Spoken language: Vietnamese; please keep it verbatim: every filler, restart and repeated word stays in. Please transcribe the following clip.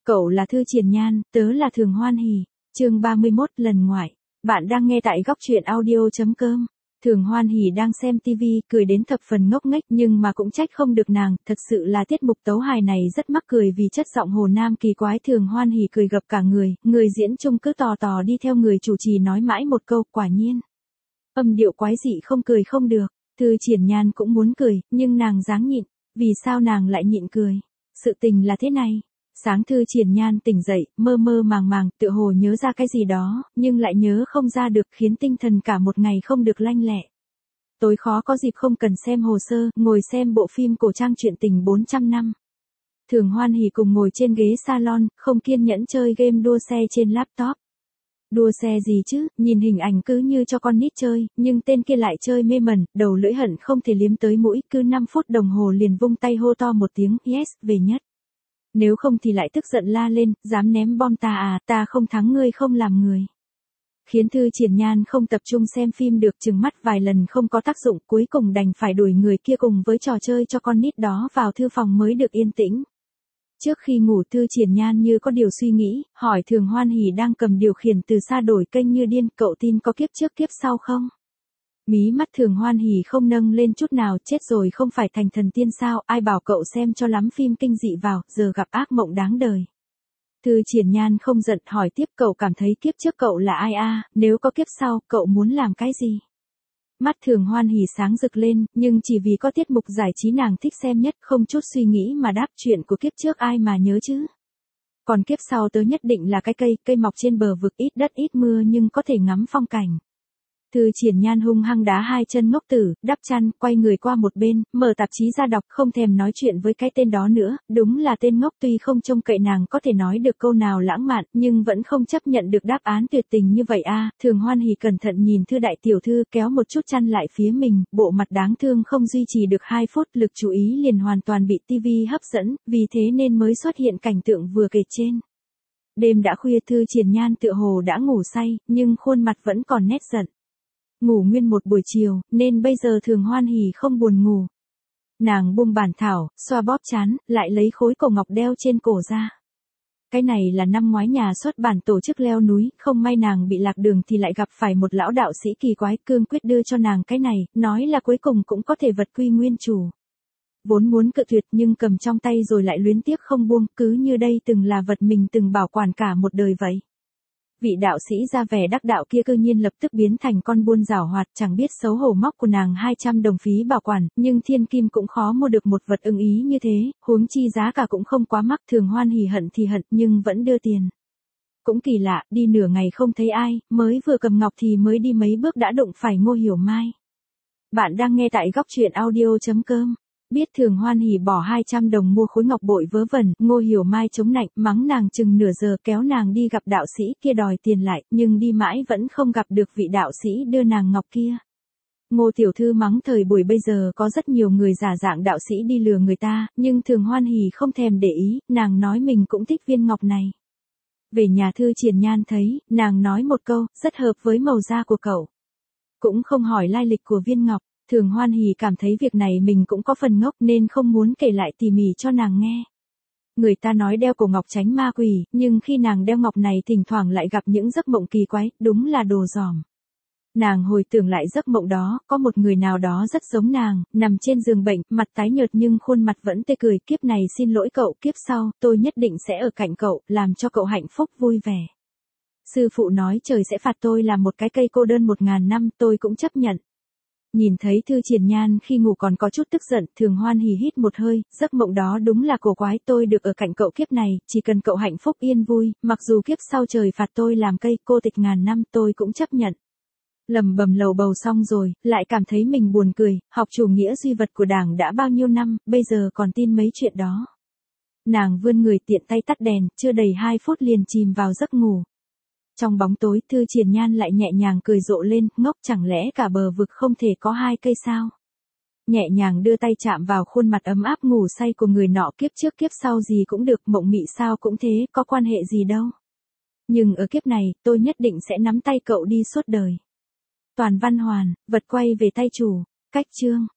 Cậu là Thư Triển Nhan, tớ là Thường Hoan Hỷ. Chương ba mươi mốt, lần ngoại. Bạn đang nghe tại góc truyện audio chấm com. Thường Hoan Hỷ đang xem tivi, cười đến thập phần ngốc nghếch nhưng mà cũng trách không được nàng, thật sự là tiết mục tấu hài này rất mắc cười vì chất giọng Hồ Nam kỳ quái. Thường Hoan Hỷ cười gập cả người, người diễn chung cứ tò tò đi theo người chủ trì nói mãi một câu, quả nhiên. Âm điệu quái dị không cười không được, Thư Triển Nhan cũng muốn cười, nhưng nàng dáng nhịn. Vì sao nàng lại nhịn cười? Sự tình là thế này. Sáng Thư Triển Nhan tỉnh dậy, mơ mơ màng màng, tựa hồ nhớ ra cái gì đó, nhưng lại nhớ không ra được, khiến tinh thần cả một ngày không được lanh lẹ. Tối khó có dịp không cần xem hồ sơ, ngồi xem bộ phim cổ trang truyện tình bốn trăm năm. Thường Hoan Hỷ cùng ngồi trên ghế salon, không kiên nhẫn chơi game đua xe trên laptop. Đua xe gì chứ, nhìn hình ảnh cứ như cho con nít chơi, nhưng tên kia lại chơi mê mẩn, đầu lưỡi hận không thể liếm tới mũi, cứ năm phút đồng hồ liền vung tay hô to một tiếng, yes, về nhất. Nếu không thì lại tức giận la lên, dám ném bom ta à, ta không thắng ngươi không làm người. Khiến Thư Triển Nhan không tập trung xem phim được, chừng mắt vài lần không có tác dụng, cuối cùng đành phải đuổi người kia cùng với trò chơi cho con nít đó vào thư phòng mới được yên tĩnh. Trước khi ngủ, Thư Triển Nhan như có điều suy nghĩ, hỏi Thường Hoan Hỷ đang cầm điều khiển từ xa đổi kênh như điên, cậu tin có kiếp trước kiếp sau không? Mí mắt Thường Hoan Hỷ không nâng lên chút nào, chết rồi không phải thành thần tiên sao, ai bảo cậu xem cho lắm phim kinh dị vào, giờ gặp ác mộng đáng đời. Thư Triển Nhan không giận, hỏi tiếp, cậu cảm thấy kiếp trước cậu là ai a, nếu có kiếp sau, cậu muốn làm cái gì? Mắt Thường Hoan Hỷ sáng rực lên, nhưng chỉ vì có tiết mục giải trí nàng thích xem nhất, không chút suy nghĩ mà đáp, chuyện của kiếp trước ai mà nhớ chứ. Còn kiếp sau tớ nhất định là cái cây, cây mọc trên bờ vực, ít đất ít mưa nhưng có thể ngắm phong cảnh. Thư Triển Nhan hung hăng đá hai chân ngốc tử, đắp chăn, quay người qua một bên, mở tạp chí ra đọc, không thèm nói chuyện với cái tên đó nữa, đúng là tên ngốc, tuy không trông cậy nàng có thể nói được câu nào lãng mạn, nhưng vẫn không chấp nhận được đáp án tuyệt tình như vậy a. Thường Hoan Hỷ cẩn thận nhìn Thư đại tiểu thư, kéo một chút chăn lại phía mình, bộ mặt đáng thương không duy trì được hai phút, lực chú ý liền hoàn toàn bị tivi hấp dẫn, vì thế nên mới xuất hiện cảnh tượng vừa kể trên. Đêm đã khuya, Thư Triển Nhan tựa hồ đã ngủ say, nhưng khuôn mặt vẫn còn nét giận. Ngủ nguyên một buổi chiều, nên bây giờ Thường Hoan Hỷ không buồn ngủ. Nàng buông bản thảo, xoa bóp trán, lại lấy khối cổ ngọc đeo trên cổ ra. Cái này là năm ngoái nhà xuất bản tổ chức leo núi, không may nàng bị lạc đường thì lại gặp phải một lão đạo sĩ kỳ quái, cương quyết đưa cho nàng cái này, nói là cuối cùng cũng có thể vật quy nguyên chủ. Vốn muốn cự tuyệt nhưng cầm trong tay rồi lại luyến tiếc không buông, cứ như đây từng là vật mình từng bảo quản cả một đời vậy. Vị đạo sĩ ra vẻ đắc đạo kia cư nhiên lập tức biến thành con buôn giảo hoạt, chẳng biết xấu hổ móc của nàng hai trăm đồng phí bảo quản, nhưng thiên kim cũng khó mua được một vật ưng ý như thế, huống chi giá cả cũng không quá mắc. Thường Hoan Hỷ hận thì hận nhưng vẫn đưa tiền. Cũng kỳ lạ, đi nửa ngày không thấy ai, mới vừa cầm ngọc thì mới đi mấy bước đã đụng phải Ngô Hiểu Mai. Bạn đang nghe tại góc truyện audio chấm com. Biết Thường Hoan Hỷ bỏ hai trăm đồng mua khối ngọc bội vớ vẩn, Ngô Hiểu Mai chống nạnh, mắng nàng chừng nửa giờ, kéo nàng đi gặp đạo sĩ kia đòi tiền lại, nhưng đi mãi vẫn không gặp được vị đạo sĩ đưa nàng ngọc kia. Ngô tiểu thư mắng thời buổi bây giờ có rất nhiều người giả dạng đạo sĩ đi lừa người ta, nhưng Thường Hoan Hỷ không thèm để ý, nàng nói mình cũng thích viên ngọc này. Về nhà Thư Triển Nhan thấy, nàng nói một câu, rất hợp với màu da của cậu. Cũng không hỏi lai lịch của viên ngọc. Thường Hoan Hỷ cảm thấy việc này mình cũng có phần ngốc nên không muốn kể lại tỉ mỉ cho nàng nghe. Người ta nói đeo cổ ngọc tránh ma quỷ, nhưng khi nàng đeo ngọc này thỉnh thoảng lại gặp những giấc mộng kỳ quái, đúng là đồ dỏm. Nàng hồi tưởng lại giấc mộng đó, có một người nào đó rất giống nàng, nằm trên giường bệnh, mặt tái nhợt nhưng khuôn mặt vẫn tươi cười, kiếp này xin lỗi cậu, kiếp sau, tôi nhất định sẽ ở cạnh cậu, làm cho cậu hạnh phúc vui vẻ. Sư phụ nói trời sẽ phạt tôi làm một cái cây cô đơn một ngàn năm, tôi cũng chấp nhận. Nhìn thấy Thư Triển Nhan khi ngủ còn có chút tức giận, Thường Hoan Hỷ hít một hơi, giấc mộng đó đúng là cổ quái, tôi được ở cạnh cậu kiếp này, chỉ cần cậu hạnh phúc yên vui, mặc dù kiếp sau trời phạt tôi làm cây cô tịch ngàn năm, tôi cũng chấp nhận. Lầm bầm lầu bầu xong rồi, lại cảm thấy mình buồn cười, học chủ nghĩa duy vật của Đảng đã bao nhiêu năm, bây giờ còn tin mấy chuyện đó. Nàng vươn người tiện tay tắt đèn, chưa đầy hai phút liền chìm vào giấc ngủ. Trong bóng tối, Thư Triển Nhan lại nhẹ nhàng cười rộ lên, ngốc, chẳng lẽ cả bờ vực không thể có hai cây sao? Nhẹ nhàng đưa tay chạm vào khuôn mặt ấm áp ngủ say của người nọ, kiếp trước kiếp sau gì cũng được, mộng mị sao cũng thế, có quan hệ gì đâu. Nhưng ở kiếp này, tôi nhất định sẽ nắm tay cậu đi suốt đời. Toàn văn hoàn, vật quay về tay chủ, cách chương.